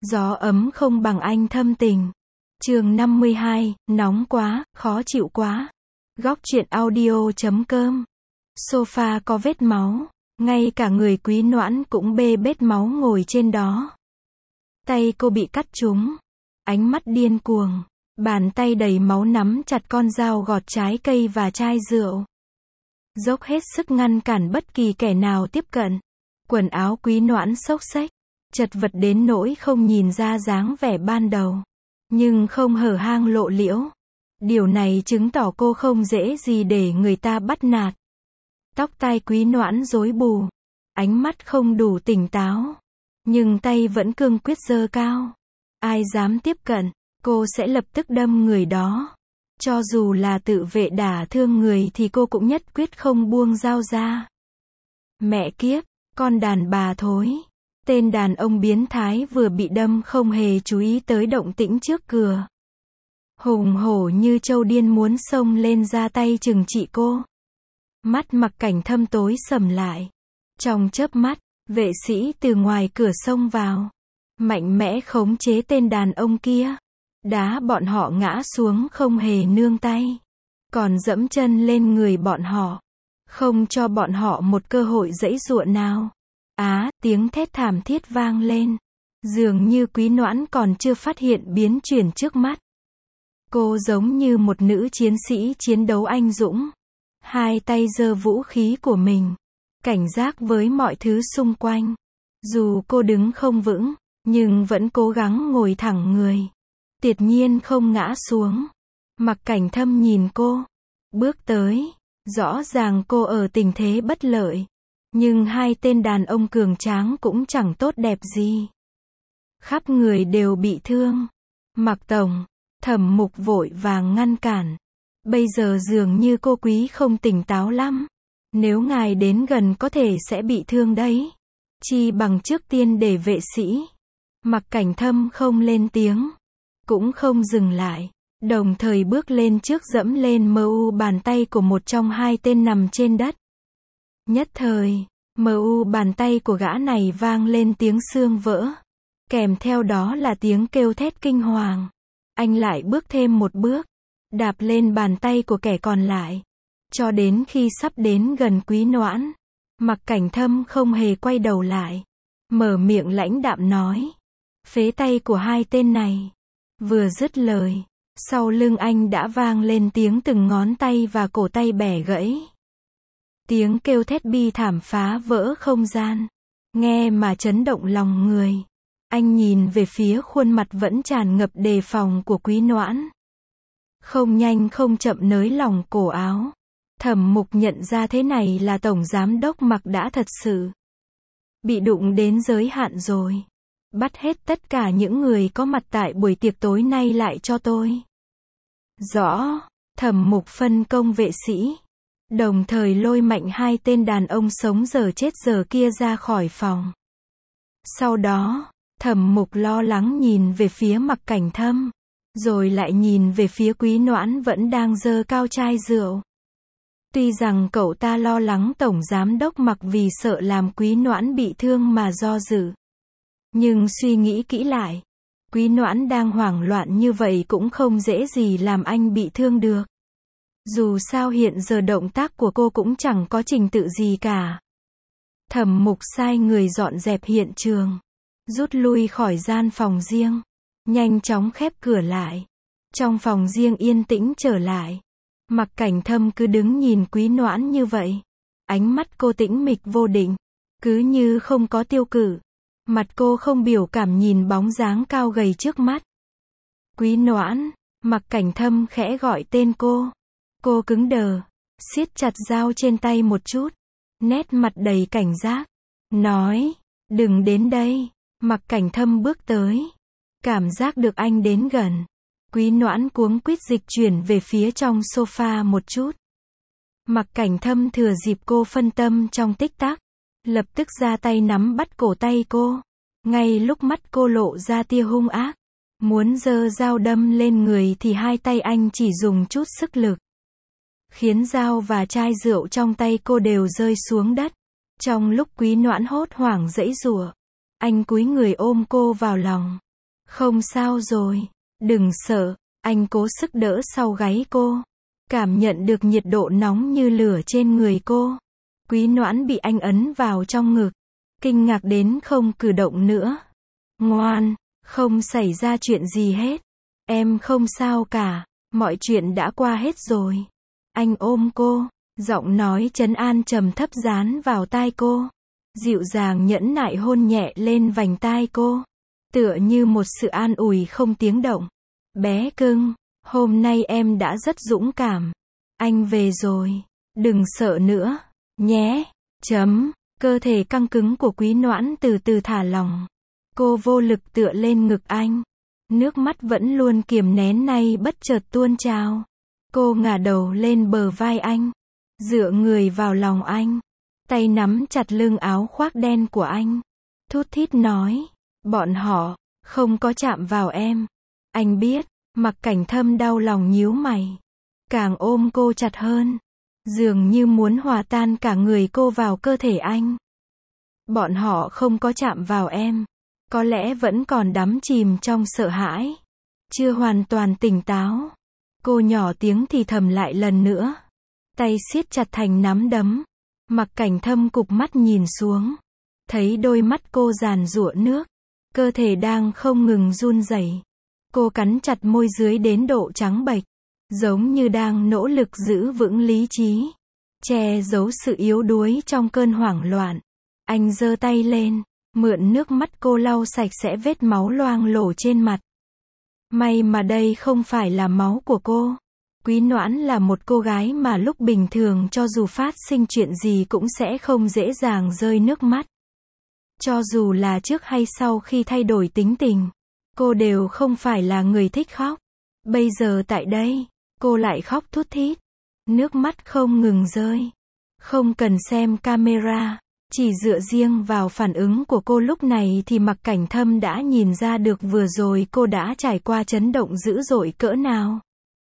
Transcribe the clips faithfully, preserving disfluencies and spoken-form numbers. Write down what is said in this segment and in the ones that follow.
Gió ấm không bằng anh thâm tình. Chương năm mươi hai, nóng quá, khó chịu quá. Góc truyện audio chấm com. Sofa có vết máu, ngay cả người Quý Noãn cũng bê bết máu ngồi trên đó. Tay cô bị cắt trúng, ánh mắt điên cuồng, bàn tay đầy máu nắm chặt con dao gọt trái cây và chai rượu. Dốc hết sức ngăn cản bất kỳ kẻ nào tiếp cận. Quần áo Quý Noãn xốc xếch, chật vật đến nỗi không nhìn ra dáng vẻ ban đầu, nhưng không hở hang lộ liễu. Điều này chứng tỏ cô không dễ gì để người ta bắt nạt. Tóc tai Quý Noãn rối bù, ánh mắt không đủ tỉnh táo, nhưng tay vẫn cương quyết giơ cao. Ai dám tiếp cận, cô sẽ lập tức đâm người đó. Cho dù là tự vệ đả thương người thì cô cũng nhất quyết không buông dao ra. Mẹ kiếp, con đàn bà thối. Tên đàn ông biến thái vừa bị đâm không hề chú ý tới động tĩnh trước cửa. Hùng hổ như trâu điên muốn xông lên ra tay trừng trị cô. Mắt Mặc Cảnh Thâm tối sầm lại. Trong chớp mắt, vệ sĩ từ ngoài cửa xông vào, mạnh mẽ khống chế tên đàn ông kia, đá bọn họ ngã xuống không hề nương tay, còn dẫm chân lên người bọn họ, không cho bọn họ một cơ hội giãy giụa nào. Á, tiếng thét thảm thiết vang lên. Dường như Quý Noãn còn chưa phát hiện biến chuyển trước mắt. Cô giống như một nữ chiến sĩ chiến đấu anh dũng. Hai tay giơ vũ khí của mình, cảnh giác với mọi thứ xung quanh. Dù cô đứng không vững, nhưng vẫn cố gắng ngồi thẳng người, tuyệt nhiên không ngã xuống. Mặc Cảnh Thâm nhìn cô, bước tới. Rõ ràng cô ở tình thế bất lợi, nhưng hai tên đàn ông cường tráng cũng chẳng tốt đẹp gì. Khắp người đều bị thương. Mặc tổng, Thẩm Mục vội vàng ngăn cản. Bây giờ dường như cô Quý không tỉnh táo lắm. Nếu ngài đến gần có thể sẽ bị thương đấy. Chi bằng trước tiên để vệ sĩ. Mặc Cảnh Thâm không lên tiếng, cũng không dừng lại, đồng thời bước lên trước dẫm lên mờ u bàn tay của một trong hai tên nằm trên đất. Nhất thời, mờ u bàn tay của gã này vang lên tiếng xương vỡ, kèm theo đó là tiếng kêu thét kinh hoàng. Anh lại bước thêm một bước, đạp lên bàn tay của kẻ còn lại, cho đến khi sắp đến gần Quý Noãn. Mặc Cảnh Thâm không hề quay đầu lại, mở miệng lãnh đạm nói, phế tay của hai tên này. Vừa dứt lời, sau lưng anh đã vang lên tiếng từng ngón tay và cổ tay bẻ gãy. Tiếng kêu thét bi thảm phá vỡ không gian, nghe mà chấn động lòng người. Anh nhìn về phía khuôn mặt vẫn tràn ngập đề phòng của Quý Noãn, không nhanh không chậm nới lỏng cổ áo. Thẩm Mục nhận ra thế này là tổng giám đốc Mặc đã thật sự bị đụng đến giới hạn rồi. Bắt hết tất cả những người có mặt tại buổi tiệc tối nay lại cho tôi. Rõ. Thẩm Mục phân công vệ sĩ, đồng thời lôi mạnh hai tên đàn ông sống giờ chết giờ kia ra khỏi phòng. Sau đó, Thẩm Mục lo lắng nhìn về phía Mặc Cảnh Thâm, rồi lại nhìn về phía Quý Noãn vẫn đang giơ cao chai rượu. Tuy rằng cậu ta lo lắng tổng giám đốc Mặc vì sợ làm Quý Noãn bị thương mà do dự, nhưng suy nghĩ kỹ lại, Quý Noãn đang hoảng loạn như vậy cũng không dễ gì làm anh bị thương được. Dù sao hiện giờ động tác của cô cũng chẳng có trình tự gì cả. Thẩm Mục sai người dọn dẹp hiện trường, rút lui khỏi gian phòng riêng, nhanh chóng khép cửa lại. Trong phòng riêng yên tĩnh trở lại. Mặc Cảnh Thâm cứ đứng nhìn Quý Noãn như vậy. Ánh mắt cô tĩnh mịch vô định, cứ như không có tiêu cự. Mặt cô không biểu cảm nhìn bóng dáng cao gầy trước mắt. Quý Noãn. Mặc Cảnh Thâm khẽ gọi tên cô. Cô cứng đờ, siết chặt dao trên tay một chút, nét mặt đầy cảnh giác, nói, đừng đến đây. Mặc Cảnh Thâm bước tới, cảm giác được anh đến gần. Quý Noãn cuống quýt dịch chuyển về phía trong sofa một chút. Mặc Cảnh Thâm thừa dịp cô phân tâm trong tích tắc, lập tức ra tay nắm bắt cổ tay cô. Ngay lúc mắt cô lộ ra tia hung ác, muốn giơ dao đâm lên người thì hai tay anh chỉ dùng chút sức lực, khiến dao và chai rượu trong tay cô đều rơi xuống đất. Trong lúc Quý Noãn hốt hoảng giãy giụa, anh cúi người ôm cô vào lòng, Không sao rồi, đừng sợ, anh cố sức đỡ sau gáy cô. Cảm nhận được nhiệt độ nóng như lửa trên người cô. Quý Noãn bị anh ấn vào trong ngực. Kinh ngạc đến không cử động nữa. Ngoan, không xảy ra chuyện gì hết. Em không sao cả, mọi chuyện đã qua hết rồi. Anh ôm cô, giọng nói trấn an trầm thấp dán vào tai cô. Dịu dàng nhẫn nại hôn nhẹ lên vành tai cô. Tựa như một sự an ủi không tiếng động. Bé cưng, hôm nay em đã rất dũng cảm. Anh về rồi, đừng sợ nữa, nhé. Chấm, cơ thể căng cứng của Quý Noãn từ từ thả lỏng. Cô vô lực tựa lên ngực anh. Nước mắt vẫn luôn kiềm nén nay bất chợt tuôn trào. Cô ngả đầu lên bờ vai anh. Dựa người vào lòng anh. Tay nắm chặt lưng áo khoác đen của anh. Thút thít nói. Bọn họ, không có chạm vào em. Anh biết, Mặc Cảnh Thâm đau lòng nhíu mày. Càng ôm cô chặt hơn. Dường như muốn hòa tan cả người cô vào cơ thể anh. Bọn họ không có chạm vào em. Có lẽ vẫn còn đắm chìm trong sợ hãi. Chưa hoàn toàn tỉnh táo. Cô nhỏ tiếng thì thầm lại lần nữa. Tay siết chặt thành nắm đấm. Mặc Cảnh Thâm cụp mắt nhìn xuống. Thấy đôi mắt cô giàn giụa nước. Cơ thể đang không ngừng run rẩy. Cô cắn chặt môi dưới đến độ trắng bệch. Giống như đang nỗ lực giữ vững lý trí. Che giấu sự yếu đuối trong cơn hoảng loạn. Anh giơ tay lên. Mượn nước mắt cô lau sạch sẽ vết máu loang lổ trên mặt. May mà đây không phải là máu của cô. Quý Noãn là một cô gái mà lúc bình thường cho dù phát sinh chuyện gì cũng sẽ không dễ dàng rơi nước mắt. Cho dù là trước hay sau khi thay đổi tính tình, cô đều không phải là người thích khóc. Bây giờ tại đây, cô lại khóc thút thít. Nước mắt không ngừng rơi. Không cần xem camera. Chỉ dựa riêng vào phản ứng của cô lúc này thì Mặc Cảnh Thâm đã nhìn ra được vừa rồi cô đã trải qua chấn động dữ dội cỡ nào.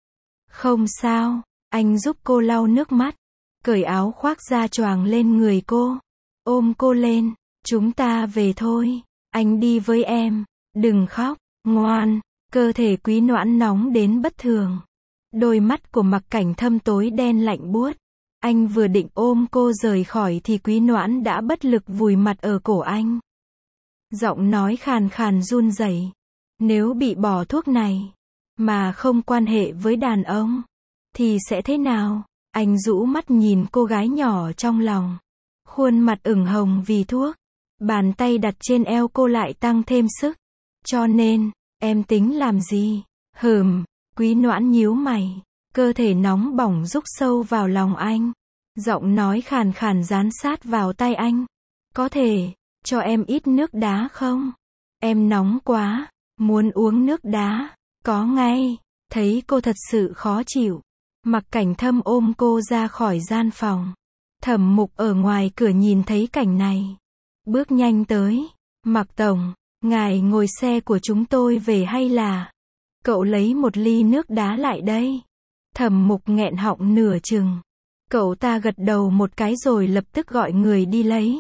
Không sao, anh giúp cô lau nước mắt, cởi áo khoác ra choàng lên người cô, ôm cô lên, chúng ta về thôi, anh đi với em, đừng khóc, ngoan. Cơ thể Quý Noãn nóng đến bất thường. Đôi mắt của Mặc Cảnh Thâm tối đen lạnh buốt. Anh vừa định ôm cô rời khỏi thì Quý Noãn đã bất lực vùi mặt ở cổ anh. Giọng nói khàn khàn run rẩy. Nếu bị bỏ thuốc này, mà không quan hệ với đàn ông, thì sẽ thế nào? Anh rũ mắt nhìn cô gái nhỏ trong lòng. Khuôn mặt ửng hồng vì thuốc. Bàn tay đặt trên eo cô lại tăng thêm sức. Cho nên, em tính làm gì? Hừm, Quý Noãn nhíu mày. Cơ thể nóng bỏng rúc sâu vào lòng anh. Giọng nói khàn khàn dán sát vào tai anh. Có thể, cho em ít nước đá không? Em nóng quá, muốn uống nước đá. Có ngay. Thấy cô thật sự khó chịu. Mặc Cảnh Thâm ôm cô ra khỏi gian phòng. Thẩm Mục ở ngoài cửa nhìn thấy cảnh này. Bước nhanh tới. Mặc Tổng, ngài ngồi xe của chúng tôi về hay là? Cậu lấy một ly nước đá lại đây. Thẩm Mục nghẹn họng nửa chừng. Cậu ta gật đầu một cái rồi lập tức gọi người đi lấy.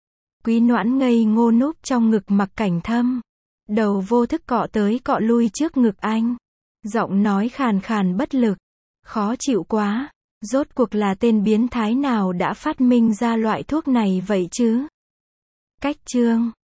Quý Noãn ngây ngô núp trong ngực Mặc Cảnh Thâm. Đầu vô thức cọ tới cọ lui trước ngực anh. Giọng nói khàn khàn bất lực. Khó chịu quá. Rốt cuộc là tên biến thái nào đã phát minh ra loại thuốc này vậy chứ? Cách chương